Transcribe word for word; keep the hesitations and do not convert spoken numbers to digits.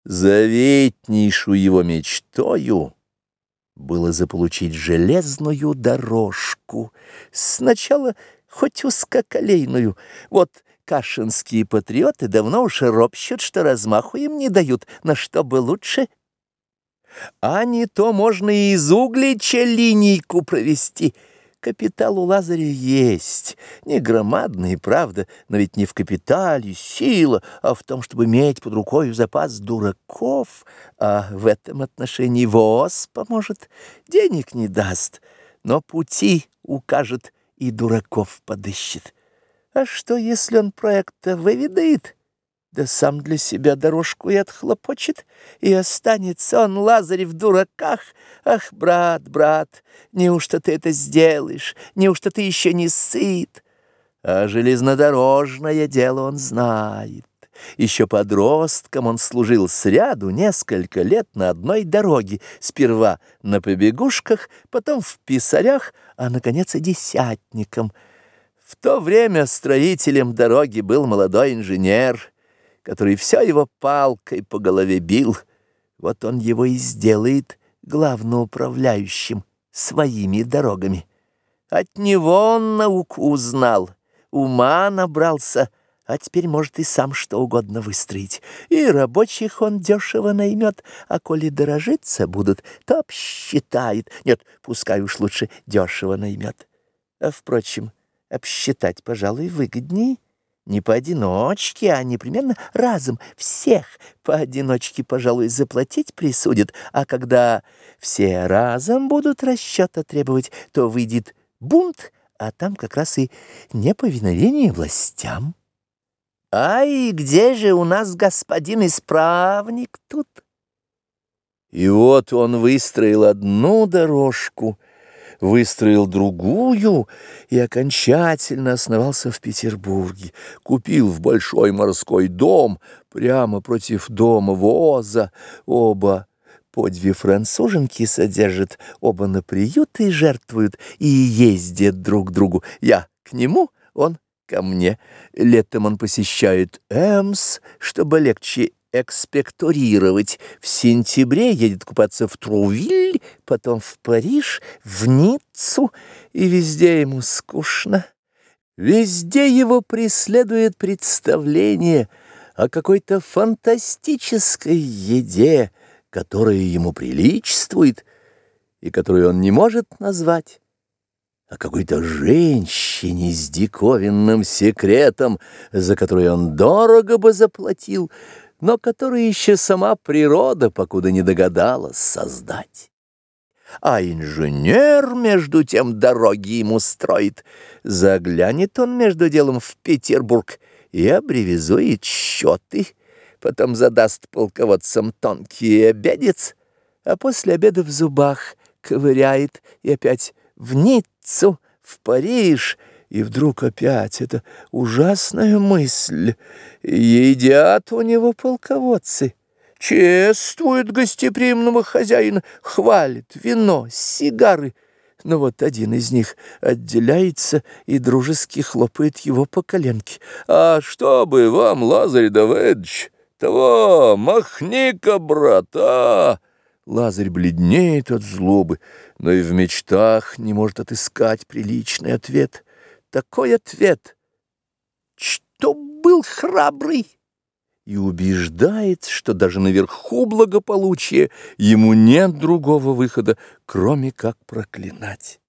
Заветнейшую его мечтою было заполучить железную дорожку, сначала хоть узкоколейную. Вот кашинские патриоты давно уж ропщут, что размаху им не дают, на что бы лучше. А не то можно и из Углича линейку провести. Капитал у Лазаря есть, не громадный, правда, но ведь не в капитале сила, а в том, чтобы иметь под рукой запас дураков, а в этом отношении ВОЗ поможет, денег не даст, но пути укажет и дураков подыщет. А что, если он проекта выведает, да сам для себя дорожку и отхлопочет, и останется он, Лазарь, в дураках? Ах, брат, брат, неужто ты это сделаешь? Неужто ты еще не сыт? А железнодорожное дело он знает. Еще подростком он служил сряду несколько лет на одной дороге, сперва на побегушках, потом в писарях, а, наконец, и десятником. В то время строителем дороги был молодой инженер, который все его палкой по голове бил. Вот он его и сделает главноуправляющим своими дорогами. От него он науку узнал, ума набрался, а теперь может и сам что угодно выстроить. И рабочих он дешево наймет, а коли дорожиться будут, то обсчитает. Нет, пускай уж лучше дешево наймет. А, впрочем, обсчитать, пожалуй, выгоднее. Не поодиночке, а непременно разом всех поодиночке, пожалуй, заплатить присудят, а когда все разом будут расчета требовать, то выйдет бунт, а там как раз и неповиновение властям. Ай, где же у нас господин исправник тут? И вот он выстроил одну дорожку, выстроил другую и окончательно основался в Петербурге, купил в большой морской дом прямо против дома ВОЗа. Оба по две француженки содержат, оба на приюты жертвуют и ездят друг к другу. Я к нему, он ко мне. Летом он посещает Эмс, чтобы легче экспекторировать. В сентябре едет купаться в Трувиль, потом в Париж, в Ниццу, и везде ему скучно. Везде его преследует представление о какой-то фантастической еде, которая ему приличествует и которую он не может назвать, о какой-то женщине с диковинным секретом, за который он дорого бы заплатил, но которую еще сама природа покуда не догадалась создать. А инженер, между тем, дороги ему строит. Заглянет он между делом в Петербург и обревизует счеты, потом задаст полководцам тонкий обедец, а после обеда в зубах ковыряет и опять в Ниццу, в Париж. И вдруг опять эта ужасная мысль. Едят у него полководцы, чествуют гостеприимного хозяина, хвалят вино, сигары. Но вот один из них отделяется и дружески хлопает его по коленке. «А что бы вам, Лазарь Давыдович, того, махни-ка, брат, а!» Лазарь бледнеет от злобы, но и в мечтах не может отыскать приличный ответ. Такой ответ, что был храбрый, и убеждает, что даже наверху благополучия ему нет другого выхода, кроме как проклинать.